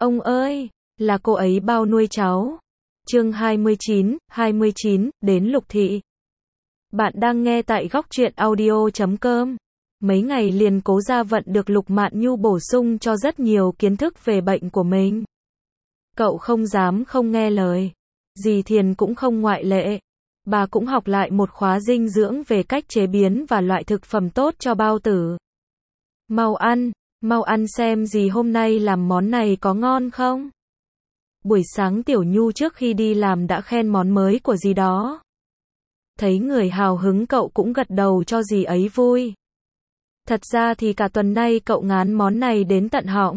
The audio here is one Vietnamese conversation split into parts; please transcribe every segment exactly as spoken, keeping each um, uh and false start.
Ông ơi, là cô ấy bao nuôi cháu. Chương hai mươi chín, hai mươi chín, đến Lục Thị. Bạn đang nghe tại góc truyện audio chấm com. Mấy ngày liền Cố Gia Vận được Lục Mạn Nhu bổ sung cho rất nhiều kiến thức về bệnh của mình. Cậu không dám không nghe lời. Dì Thiền cũng không ngoại lệ. Bà cũng học lại một khóa dinh dưỡng về cách chế biến và loại thực phẩm tốt cho bao tử. Mau ăn, mau ăn xem dì hôm nay làm món này có ngon không? Buổi sáng Tiểu Nhu trước khi đi làm đã khen món mới của dì đó. Thấy người hào hứng cậu cũng gật đầu cho dì ấy vui. Thật ra thì cả tuần nay cậu ngán món này đến tận họng.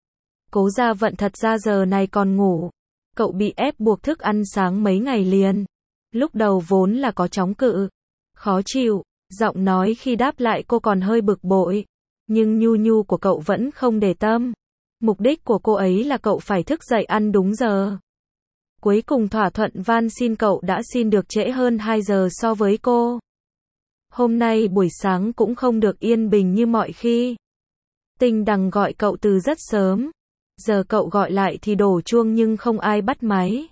Cố Gia Vận thật ra giờ này còn ngủ. Cậu bị ép buộc thức ăn sáng mấy ngày liền. Lúc đầu vốn là có chống cự, khó chịu, giọng nói khi đáp lại cô còn hơi bực bội. Nhưng Nhu Nhu của cậu vẫn không để tâm. Mục đích của cô ấy là cậu phải thức dậy ăn đúng giờ. Cuối cùng thỏa thuận van xin cậu đã xin được trễ hơn hai giờ so với cô. Hôm nay buổi sáng cũng không được yên bình như mọi khi. Tinh Đằng gọi cậu từ rất sớm. Giờ cậu gọi lại thì đổ chuông nhưng không ai bắt máy.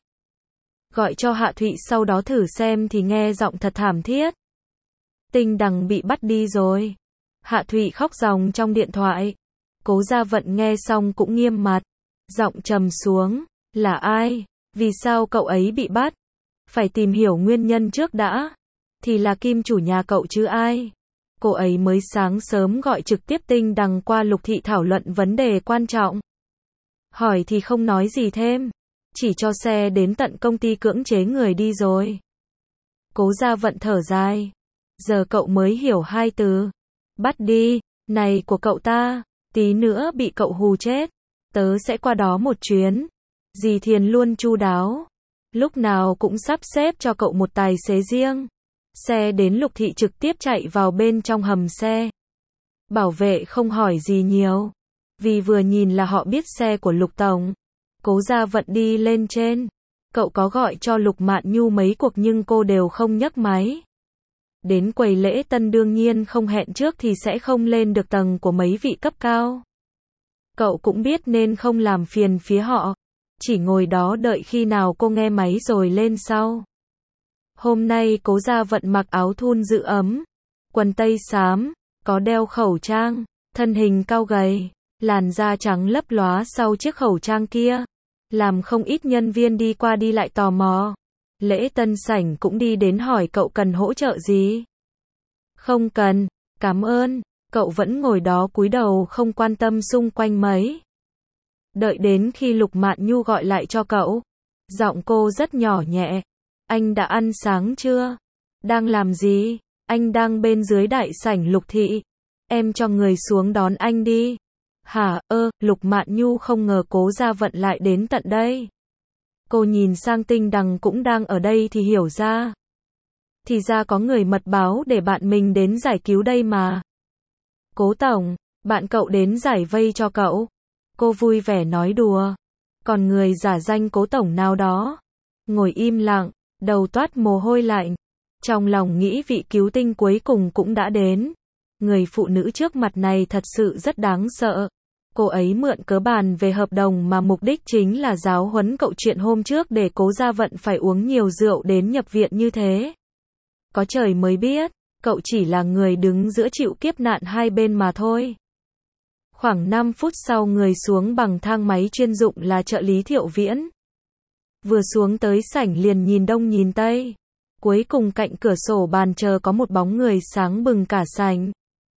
Gọi cho Hạ Thụy sau đó thử xem thì nghe giọng thật thảm thiết. Tinh Đằng bị bắt đi rồi. Hạ Thụy khóc ròng trong điện thoại. Cố Gia Vận nghe xong cũng nghiêm mặt. Giọng trầm xuống. Là ai? Vì sao cậu ấy bị bắt? Phải tìm hiểu nguyên nhân trước đã. Thì là Kim chủ nhà cậu chứ ai? Cô ấy mới sáng sớm gọi trực tiếp Tinh Đằng qua Lục Thị thảo luận vấn đề quan trọng. Hỏi thì không nói gì thêm. Chỉ cho xe đến tận công ty cưỡng chế người đi rồi. Cố Gia Vận thở dài. Giờ cậu mới hiểu hai từ. Bắt đi, này của cậu ta. Tí nữa bị cậu hù chết. Tớ sẽ qua đó một chuyến. Dì Thiền luôn chu đáo. Lúc nào cũng sắp xếp cho cậu một tài xế riêng. Xe đến Lục Thị trực tiếp chạy vào bên trong hầm xe. Bảo vệ không hỏi gì nhiều. Vì vừa nhìn là họ biết xe của Lục Tổng. Cố Gia Vận đi lên trên. Cậu có gọi cho Lục Mạn Nhu mấy cuộc nhưng cô đều không nhấc máy. Đến quầy lễ tân đương nhiên không hẹn trước thì sẽ không lên được tầng của mấy vị cấp cao. Cậu cũng biết nên không làm phiền phía họ. Chỉ ngồi đó đợi khi nào cô nghe máy rồi lên sau. Hôm nay Cố Gia Vận mặc áo thun giữ ấm. Quần tây xám. Có đeo khẩu trang. Thân hình cao gầy. Làn da trắng lấp lóa sau chiếc khẩu trang kia. Làm không ít nhân viên đi qua đi lại tò mò. Lễ tân sảnh cũng đi đến hỏi cậu cần hỗ trợ gì. Không cần, cảm ơn. Cậu vẫn ngồi đó cúi đầu không quan tâm xung quanh mấy. Đợi đến khi Lục Mạn Nhu gọi lại cho cậu. Giọng cô rất nhỏ nhẹ. Anh đã ăn sáng chưa? Đang làm gì? Anh đang bên dưới đại sảnh Lục Thị. Em cho người xuống đón anh đi. Hả, ơ, Lục Mạn Nhu không ngờ Cố Gia Vận lại đến tận đây. Cô nhìn sang Tinh Đằng cũng đang ở đây thì hiểu ra. Thì ra có người mật báo để bạn mình đến giải cứu đây mà. Cố Tổng, bạn cậu đến giải vây cho cậu. Cô vui vẻ nói đùa. Còn người giả danh Cố Tổng nào đó. Ngồi im lặng, đầu toát mồ hôi lạnh. Trong lòng nghĩ vị cứu tinh cuối cùng cũng đã đến. Người phụ nữ trước mặt này thật sự rất đáng sợ. Cô ấy mượn cớ bàn về hợp đồng mà mục đích chính là giáo huấn cậu chuyện hôm trước để Cố Gia Vận phải uống nhiều rượu đến nhập viện như thế. Có trời mới biết, cậu chỉ là người đứng giữa chịu kiếp nạn hai bên mà thôi. Khoảng năm phút sau người xuống bằng thang máy chuyên dụng là trợ lý Thiệu Viễn. Vừa xuống tới sảnh liền nhìn đông nhìn tây. Cuối cùng cạnh cửa sổ bàn chờ có một bóng người sáng bừng cả sảnh.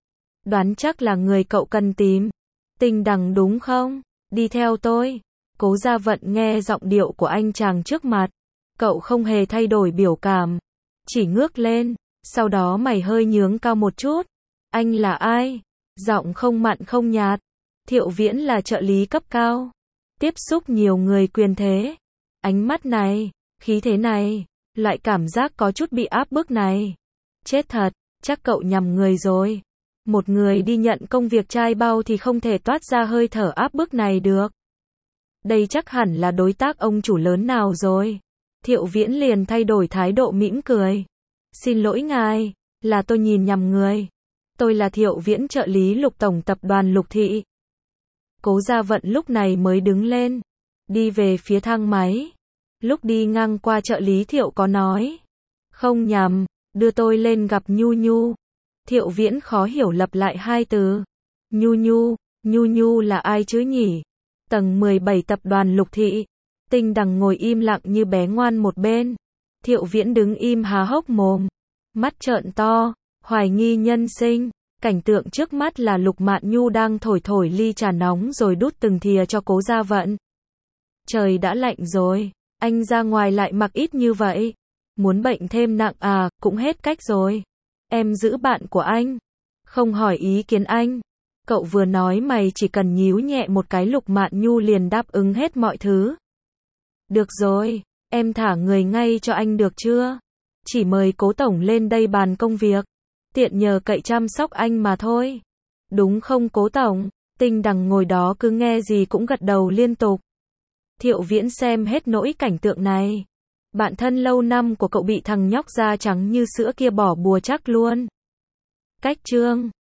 Đoán chắc là người cậu cần tìm. Tinh Đằng đúng không? Đi theo tôi. Cố Gia Vận nghe giọng điệu của anh chàng trước mặt. Cậu không hề thay đổi biểu cảm. Chỉ ngước lên. Sau đó mày hơi nhướng cao một chút. Anh là ai? Giọng không mặn không nhạt. Thiệu Viễn là trợ lý cấp cao. Tiếp xúc nhiều người quyền thế. Ánh mắt này, khí thế này, loại cảm giác có chút bị áp bức này. Chết thật, chắc cậu nhầm người rồi. Một người đi nhận công việc trai bao thì không thể toát ra hơi thở áp bức này được. Đây chắc hẳn là đối tác ông chủ lớn nào rồi. Thiệu Viễn liền thay đổi thái độ mỉm cười. Xin lỗi ngài, là tôi nhìn nhầm người. Tôi là Thiệu Viễn trợ lý Lục Tổng tập đoàn Lục Thị. Cố Gia Vận lúc này mới đứng lên, đi về phía thang máy. Lúc đi ngang qua trợ lý Thiệu có nói, không nhầm, đưa tôi lên gặp Nhu Nhu. Thiệu Viễn khó hiểu lặp lại hai từ. Nhu Nhu, Nhu Nhu là ai chứ nhỉ? Tầng mười bảy tập đoàn Lục Thị. Tinh Đằng ngồi im lặng như bé ngoan một bên. Thiệu Viễn đứng im há hốc mồm, mắt trợn to, hoài nghi nhân sinh. Cảnh tượng trước mắt là Lục Mạn Nhu đang thổi thổi ly trà nóng rồi đút từng thìa cho Cố Gia Vận. Trời đã lạnh rồi, anh ra ngoài lại mặc ít như vậy. Muốn bệnh thêm nặng à, cũng hết cách rồi. Em giữ bạn của anh, không hỏi ý kiến anh. Cậu vừa nói mày chỉ cần nhíu nhẹ một cái Lục Mạn Nhu liền đáp ứng hết mọi thứ. Được rồi, em thả người ngay cho anh được chưa? Chỉ mời Cố tổng lên đây bàn công việc, tiện nhờ cậy chăm sóc anh mà thôi. Đúng không Cố tổng? Tinh Đằng ngồi đó cứ nghe gì cũng gật đầu liên tục. Thiệu Viễn xem hết nỗi cảnh tượng này. Bạn thân lâu năm của cậu bị thằng nhóc da trắng như sữa kia bỏ bùa chắc luôn. Cách chương